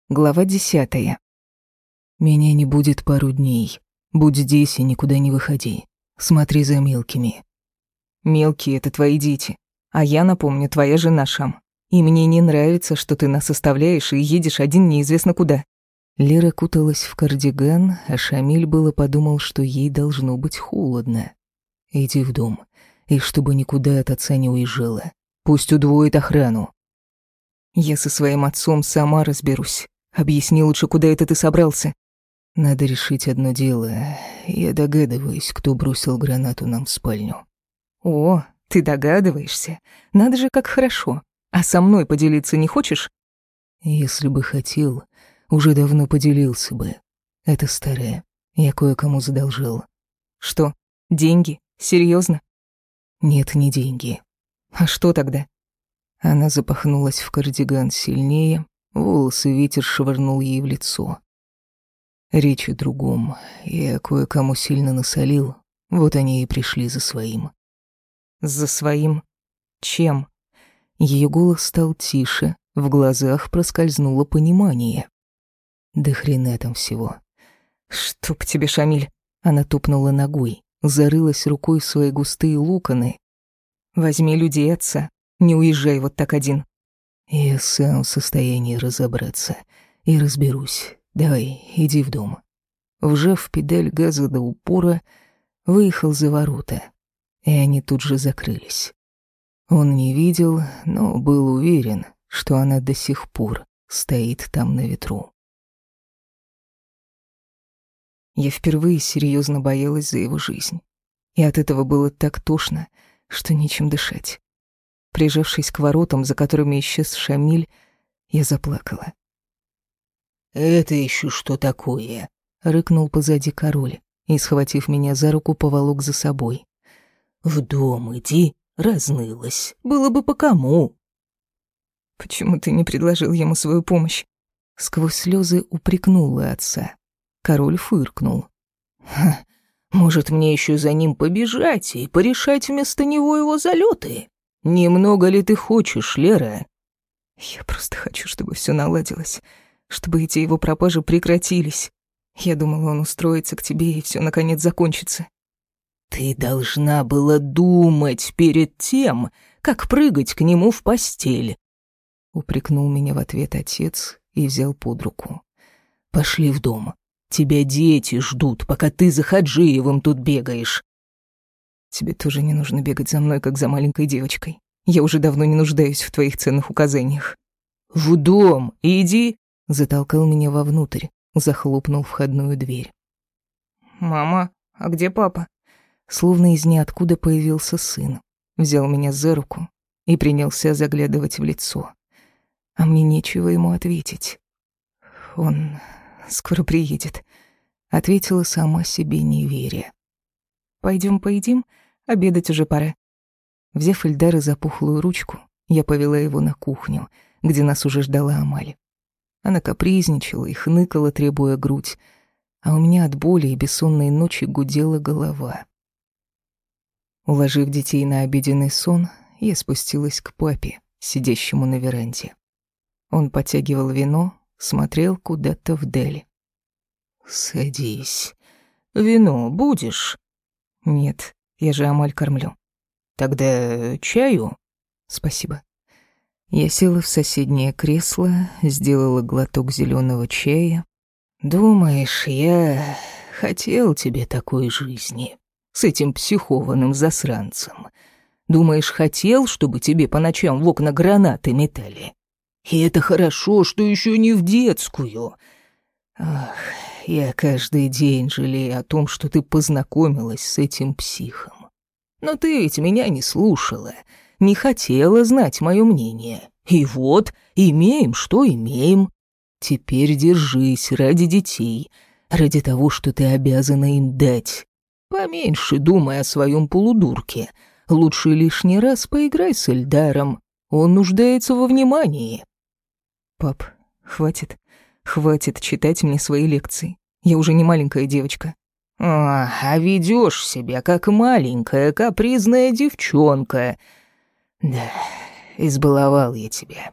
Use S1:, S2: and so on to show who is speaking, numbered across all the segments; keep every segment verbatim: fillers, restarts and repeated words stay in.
S1: Глава десятая. «Меня не будет пару дней. Будь здесь и никуда не выходи. Смотри за мелкими». «Мелкие — это твои дети. А я, напомню, твоя жена, Шам. И мне не нравится, что ты нас оставляешь и едешь один неизвестно куда». Лера куталась в кардиган, а Шамиль было подумал, что ей должно быть холодно. «Иди в дом, и чтобы никуда от отца не уезжала. Пусть удвоит охрану». «Я со своим отцом сама разберусь. Объясни лучше, куда это ты собрался?» «Надо решить одно дело. Я догадываюсь, кто бросил гранату нам в спальню». «О, ты догадываешься? Надо же, как хорошо. А со мной поделиться не хочешь?»
S2: «Если бы хотел, уже давно поделился бы. Это старое. Я кое-кому задолжал».
S1: «Что, деньги? Серьезно?»
S2: «Нет, не деньги».
S1: «А что тогда?»
S2: Она запахнулась в кардиган сильнее, волосы ветер швырнул ей в лицо. «Речь о другом. Я кое-кому сильно насолил, вот они и пришли за своим».
S1: «За своим? Чем?»
S2: Ее голос стал тише, в глазах проскользнуло понимание. «Да хрена там всего».
S1: «Чтоб тебе, Шамиль!»
S2: Она топнула ногой, зарылась рукой в свои густые локоны.
S1: «Возьми людей отца, не уезжай вот так один».
S2: «Я сам в состоянии разобраться и разберусь. Давай, иди в дом». Вжав педаль газа до упора, выехал за ворота, и они тут же закрылись. Он не видел, но был уверен, что она до сих пор стоит там на ветру.
S1: Я впервые серьезно боялась за его жизнь. И от этого было так тошно, что нечем дышать. Прижавшись к воротам, за которыми исчез Шамиль, я заплакала.
S2: «Это еще что такое?» — рыкнул позади король и, схватив меня за руку, поволок за собой. «В дом иди, разнылась. Было бы по кому».
S1: «Почему ты не предложил ему свою помощь?»
S2: Сквозь слезы упрекнула отца. Король фыркнул. «Ха, может, мне еще за ним побежать и порешать вместо него его залеты? Немного ли ты хочешь, Лера?»
S1: «Я просто хочу, чтобы все наладилось, чтобы эти его пропажи прекратились. Я думала, он устроится к тебе, и все наконец закончится».
S2: «Ты должна была думать перед тем, как прыгать к нему в постель», — упрекнул меня в ответ отец и взял под руку. «Пошли в дом. Тебя дети ждут, пока ты за Хаджиевым тут бегаешь».
S1: «Тебе тоже не нужно бегать за мной, как за маленькой девочкой. Я уже давно не нуждаюсь в твоих ценных указаниях».
S2: «В дом иди», — затолкал меня вовнутрь, захлопнул входную дверь.
S1: «Мама, а где папа?»
S2: Словно из ниоткуда появился сын, взял меня за руку и принялся заглядывать в лицо. А мне нечего ему ответить.
S1: «Он скоро приедет»,
S2: — ответила сама себе, не веря.
S1: «Пойдем поедим, обедать уже пора».
S2: Взяв Эльдара за пухлую ручку, я повела его на кухню, где нас уже ждала Амаль. Она капризничала и хныкала, требуя грудь, а у меня от боли и бессонной ночи гудела голова. Уложив детей на обеденный сон, я спустилась к папе, сидящему на веранде. Он потягивал вино, смотрел куда-то вдаль. «Садись. Вино будешь?»
S1: «Нет, я же Амаль кормлю».
S2: «Тогда чаю?»
S1: «Спасибо».
S2: Я села в соседнее кресло, сделала глоток зеленого чая. «Думаешь, я хотел тебе такой жизни? С этим психованным засранцем? Думаешь, хотел, чтобы тебе по ночам в окна гранаты метали? И это хорошо, что еще не в детскую. Ах, я каждый день жалею о том, что ты познакомилась с этим психом. Но ты ведь меня не слушала, не хотела знать мое мнение. И вот, имеем, что имеем. Теперь держись ради детей, ради того, что ты обязана им дать. Поменьше думай о своем полудурке. Лучше лишний раз поиграй с Эльдаром. Он нуждается во внимании».
S1: «Пап, хватит. Хватит читать мне свои лекции. Я уже не маленькая девочка».
S2: «А, а ведёшь себя, как маленькая капризная девчонка. Да, избаловал я тебя.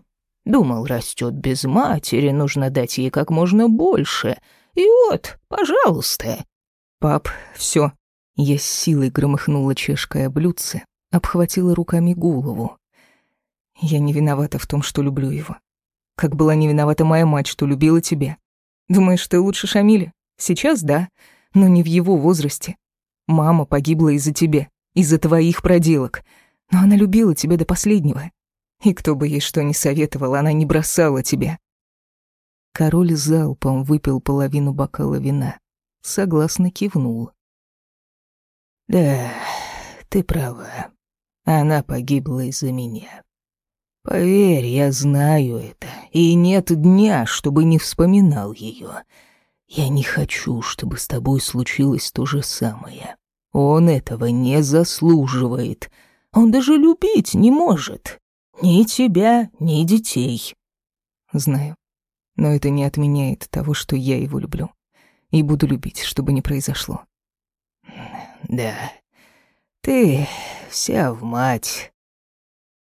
S2: Думал, растет без матери, нужно дать ей как можно больше. И вот, пожалуйста».
S1: «Пап, все. Я с силой громыхнула чашкой о блюдце, обхватила руками голову. «Я не виновата в том, что люблю его. Как была не виновата моя мать, что любила тебя. Думаешь, ты лучше Шамиля? Сейчас да, но не в его возрасте. Мама погибла из-за тебя, из-за твоих проделок. Но она любила тебя до последнего. И кто бы ей что ни советовал, она не бросала тебя». Король залпом выпил половину бокала вина. Согласно кивнул.
S2: «Да, ты права. Она погибла из-за меня. Поверь, я знаю это, и нет дня, чтобы не вспоминал ее. Я не хочу, чтобы с тобой случилось то же самое. Он этого не заслуживает. Он даже любить не может. Ни тебя, ни детей».
S1: «Знаю. Но это не отменяет того, что я его люблю. И буду любить, что бы ни произошло».
S2: «Да, ты вся в мать.